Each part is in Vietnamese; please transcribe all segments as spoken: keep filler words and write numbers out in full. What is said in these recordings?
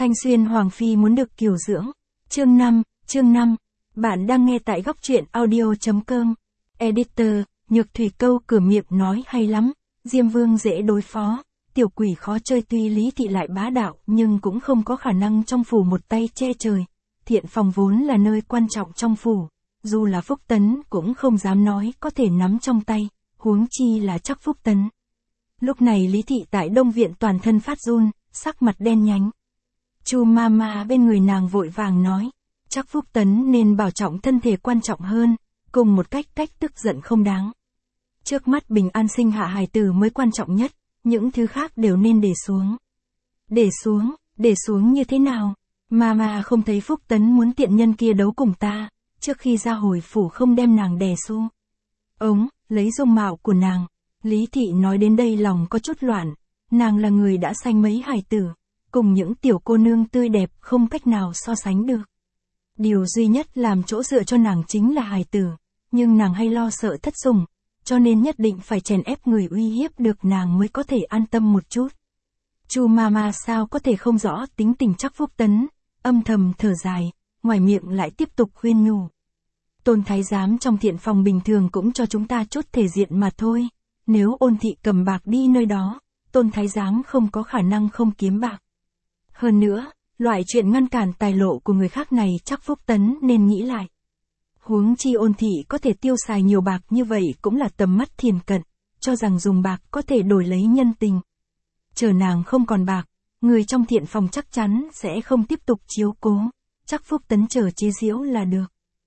Thanh Xuyên Hoàng Phi muốn được kiều dưỡng. Chương năm, chương năm. Bạn đang nghe tại góc truyện audio.com. Editor, Nhược Thủy Câu cửa miệng nói hay lắm. Diêm Vương dễ đối phó, tiểu quỷ khó chơi, tuy Lý Thị lại bá đạo nhưng cũng không có khả năng trong phủ một tay che trời. Thiện phòng vốn là nơi quan trọng trong phủ, dù là Phúc Tấn cũng không dám nói có thể nắm trong tay, huống chi là chắc Phúc Tấn. Lúc này Lý Thị tại Đông Viện toàn thân phát run, sắc mặt đen nhánh. Chu Mama bên người nàng vội vàng nói, chắc Phúc Tấn nên bảo trọng thân thể quan trọng hơn, cùng một cách cách tức giận không đáng. Trước mắt bình an sinh hạ hài tử mới quan trọng nhất, những thứ khác đều nên để xuống. Để xuống, để xuống như thế nào? Mama không thấy Phúc Tấn muốn tiện nhân kia đấu cùng ta, trước khi ra hồi phủ không đem nàng đè xu. Ống, lấy dung mạo của nàng. Lý Thị nói đến đây lòng có chút loạn, nàng là người đã sanh mấy hài tử, cùng những tiểu cô nương tươi đẹp không cách nào so sánh được. Điều duy nhất làm chỗ dựa cho nàng chính là hài tử, nhưng nàng hay lo sợ thất sủng, cho nên nhất định phải chèn ép người uy hiếp được nàng mới có thể an tâm một chút. Chu Mama sao có thể không rõ tính tình chắc Phúc Tấn, âm thầm thở dài, ngoài miệng lại tiếp tục khuyên nhủ. Tôn thái giám trong thiện phòng bình thường cũng cho chúng ta chút thể diện mà thôi, nếu Ôn thị cầm bạc đi nơi đó, Tôn thái giám không có khả năng không kiếm bạc. Hơn nữa, loại chuyện ngăn cản tài lộ của người khác này chắc Phúc Tấn nên nghĩ lại. Huống chi Ôn thị có thể tiêu xài nhiều bạc như vậy cũng là tầm mắt thiền cận, cho rằng dùng bạc có thể đổi lấy nhân tình. Chờ nàng không còn bạc, người trong thiện phòng chắc chắn sẽ không tiếp tục chiếu cố, chắc Phúc Tấn chờ chế giễu là được.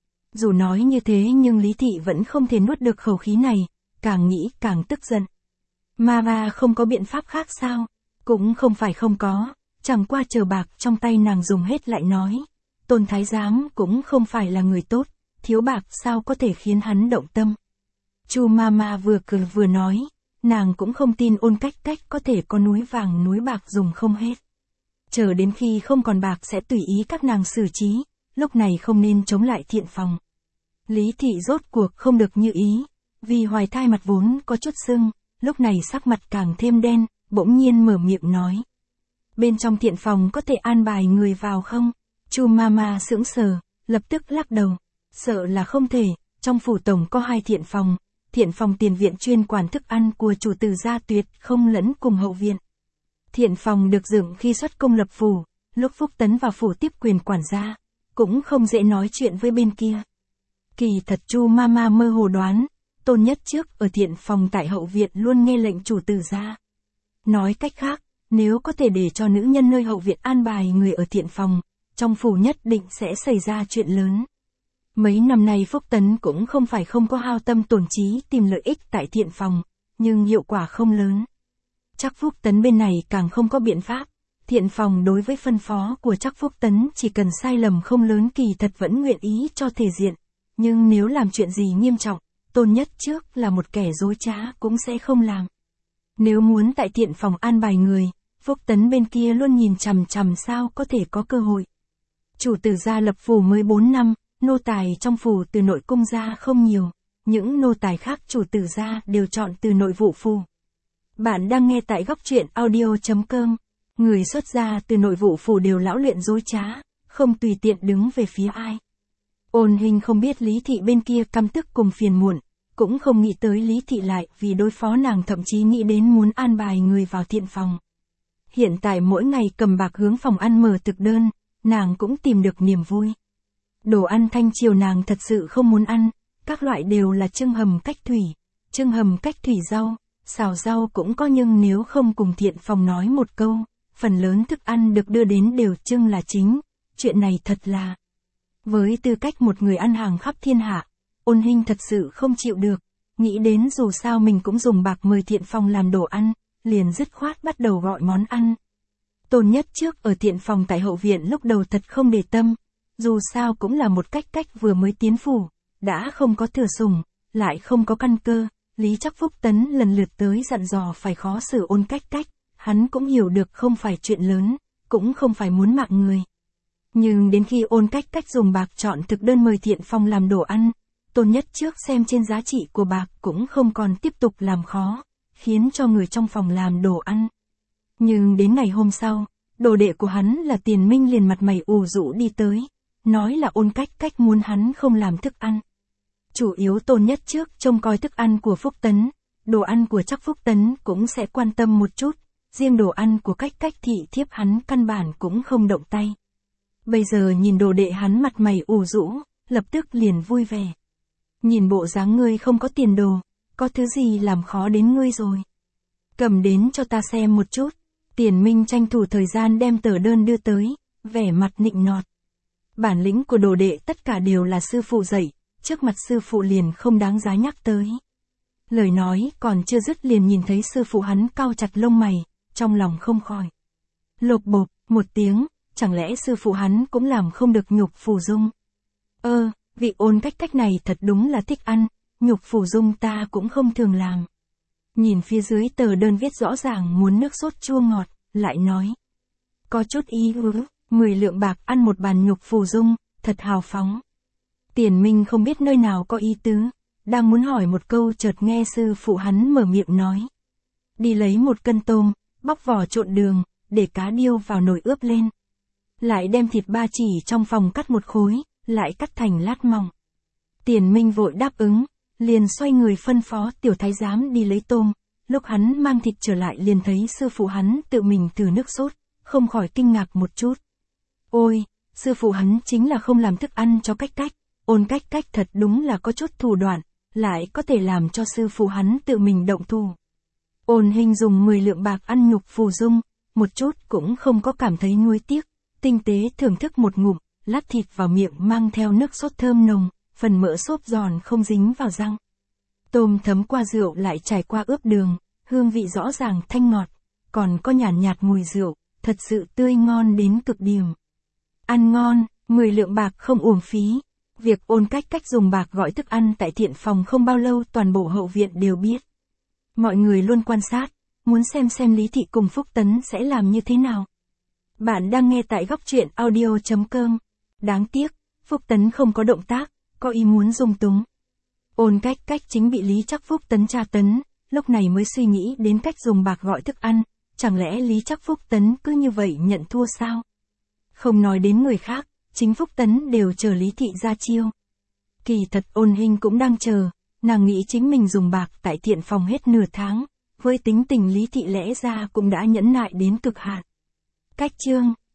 Dù nói như thế nhưng Lý Thị vẫn không thể nuốt được khẩu khí này, càng nghĩ càng tức giận. Mama không có biện pháp khác sao? Cũng không phải không có, chẳng qua chờ bạc trong tay nàng dùng hết lại nói. Tôn thái giám cũng không phải là người tốt, thiếu bạc sao có thể khiến hắn động tâm. Chu Mama vừa cười vừa nói, nàng cũng không tin Ôn Cách Cách có thể có núi vàng núi bạc dùng không hết. Chờ đến khi không còn bạc sẽ tùy ý các nàng xử trí, lúc này không nên chống lại thiện phòng. Lý Thị rốt cuộc không được như ý, vì hoài thai mặt vốn có chút sưng, lúc này sắc mặt càng thêm đen, bỗng nhiên mở miệng nói. Bên trong thiện phòng có thể an bài người vào không? Chu Mama sững sờ, lập tức lắc đầu. Sợ là không thể, trong phủ tổng có hai thiện phòng, thiện phòng tiền viện chuyên quản thức ăn của chủ tử gia tuyệt không lẫn cùng hậu viện. Thiện phòng được dựng khi xuất công lập phủ, lúc Phúc Tấn vào phủ tiếp quyền quản gia, cũng không dễ nói chuyện với bên kia. Kỳ thật Chu Mama mơ hồ đoán, Tôn Nhất trước ở thiện phòng tại hậu viện luôn nghe lệnh chủ tử gia. Nói cách khác, nếu có thể để cho nữ nhân nơi hậu viện an bài người ở thiện phòng, trong phủ nhất định sẽ xảy ra chuyện lớn. Mấy năm nay Phúc Tấn cũng không phải không có hao tâm tổn trí tìm lợi ích tại thiện phòng, nhưng hiệu quả không lớn. Chắc Phúc Tấn bên này càng không có biện pháp, thiện phòng đối với phân phó của chắc Phúc Tấn chỉ cần sai lầm không lớn kỳ thật vẫn nguyện ý cho thể diện, nhưng nếu làm chuyện gì nghiêm trọng, Tôn Nhất trước là một kẻ dối trá cũng sẽ không làm. Nếu muốn tại thiện phòng an bài người, Phúc Tấn bên kia luôn nhìn chằm chằm sao có thể có cơ hội. Chủ tử gia lập phủ mới bốn năm, nô tài trong phủ từ nội cung ra không nhiều, những nô tài khác chủ tử gia đều chọn từ nội vụ phủ. Bạn đang nghe tại góc truyện audio.com, người xuất gia từ nội vụ phủ đều lão luyện dối trá, không tùy tiện đứng về phía ai. Ôn Hình không biết Lý Thị bên kia căm tức cùng phiền muộn, cũng không nghĩ tới Lý Thị lại vì đối phó nàng thậm chí nghĩ đến muốn an bài người vào thiện phòng. Hiện tại mỗi ngày cầm bạc hướng phòng ăn mở thực đơn, nàng cũng tìm được niềm vui. Đồ ăn thanh chiều nàng thật sự không muốn ăn, các loại đều là trưng hầm cách thủy, trưng hầm cách thủy rau, xào rau cũng có nhưng nếu không cùng thiện phòng nói một câu, phần lớn thức ăn được đưa đến đều trưng là chính, chuyện này thật là. Với tư cách một người ăn hàng khắp thiên hạ, Ôn Hình thật sự không chịu được, nghĩ đến dù sao mình cũng dùng bạc mời thiện phòng làm đồ ăn, liền dứt khoát bắt đầu gọi món ăn. Tôn Nhất trước ở thiện phòng tại hậu viện lúc đầu thật không để tâm, dù sao cũng là một cách cách vừa mới tiến phủ, đã không có thừa sủng, lại không có căn cơ, Lý chắc Phúc Tấn lần lượt tới dặn dò phải khó xử Ôn Cách Cách, hắn cũng hiểu được không phải chuyện lớn, cũng không phải muốn mạng người. Nhưng đến khi Ôn Cách Cách dùng bạc chọn thực đơn mời thiện phòng làm đồ ăn, Tôn Nhất trước xem trên giá trị của bạc cũng không còn tiếp tục làm khó, khiến cho người trong phòng làm đồ ăn. Nhưng đến ngày hôm sau, Đồ đệ của hắn là Tiền Minh liền mặt mày ủ rũ đi tới, nói là Ôn Cách Cách muốn hắn không làm thức ăn. Chủ yếu Tôn Nhất trước trông coi thức ăn của Phúc Tấn, đồ ăn của chắc Phúc Tấn cũng sẽ quan tâm một chút, riêng đồ ăn của Cách Cách thị thiếp hắn căn bản cũng không động tay. Bây giờ nhìn đồ đệ hắn mặt mày ủ rũ, lập tức liền vui vẻ. Nhìn bộ dáng ngươi không có tiền đồ, có thứ gì làm khó đến ngươi rồi. Cầm đến cho ta xem một chút. Tiền Minh tranh thủ thời gian đem tờ đơn đưa tới, vẻ mặt nịnh nọt. Bản lĩnh của đồ đệ tất cả đều là sư phụ dạy, trước mặt sư phụ liền không đáng giá nhắc tới. Lời nói còn chưa dứt liền nhìn thấy sư phụ hắn cau chặt lông mày, trong lòng không khỏi lột bột, một tiếng, chẳng lẽ sư phụ hắn cũng làm không được nhục phù dung. Ơ, vị Ôn Cách Cách này thật đúng là thích ăn, nhục phù dung ta cũng không thường làm. Nhìn phía dưới tờ đơn viết rõ ràng muốn nước sốt chua ngọt, lại nói. Có chút ý ứ, mười lượng bạc ăn một bàn nhục phù dung, thật hào phóng. Tiền Minh không biết nơi nào có ý tứ, đang muốn hỏi một câu chợt nghe sư phụ hắn mở miệng nói. Đi lấy một cân tôm, bóc vỏ trộn đường, để cá điêu vào nồi ướp lên. Lại đem thịt ba chỉ trong phòng cắt một khối, lại cắt thành lát mỏng. Tiền Minh vội đáp ứng, liền xoay người phân phó tiểu thái giám đi lấy tôm, lúc hắn mang thịt trở lại liền thấy sư phụ hắn tự mình thử nước sốt, không khỏi kinh ngạc một chút. Ôi, sư phụ hắn chính là không làm thức ăn cho Cách Cách, Ôn Cách Cách thật đúng là có chút thủ đoạn, lại có thể làm cho sư phụ hắn tự mình động thủ. Ôn Hình dùng mười lượng bạc ăn nhục phù dung, một chút cũng không có cảm thấy nuối tiếc, tinh tế thưởng thức một ngụm, lát thịt vào miệng mang theo nước sốt thơm nồng, phần mỡ xốp giòn không dính vào răng. Tôm thấm qua rượu lại trải qua ướp đường, hương vị rõ ràng thanh ngọt, còn có nhàn nhạt, nhạt mùi rượu, thật sự tươi ngon đến cực điểm. Ăn ngon, mười lượng bạc không uổng phí. Việc Ôn Cách Cách dùng bạc gọi thức ăn tại thiện phòng không bao lâu toàn bộ hậu viện đều biết. Mọi người luôn quan sát, muốn xem xem Lý Thị cùng Phúc Tấn sẽ làm như thế nào. Bạn đang nghe tại góc truyện audio chấm com. Đáng tiếc, Phúc Tấn không có động tác, có ý muốn dung túng. Ôn Cách Cách chính bị Lý Trắc Phúc Tấn tra tấn, lúc này mới suy nghĩ đến cách dùng bạc gọi thức ăn, chẳng lẽ Lý Trắc Phúc Tấn cứ như vậy nhận thua sao? Không nói đến người khác, chính Phúc Tấn đều chờ Lý Thị ra chiêu. Kỳ thật Ôn Hình cũng đang chờ, nàng nghĩ chính mình dùng bạc tại thiện phòng hết nửa tháng, với tính tình Lý Thị lẽ ra cũng đã nhẫn nại đến cực hạn. Cách chương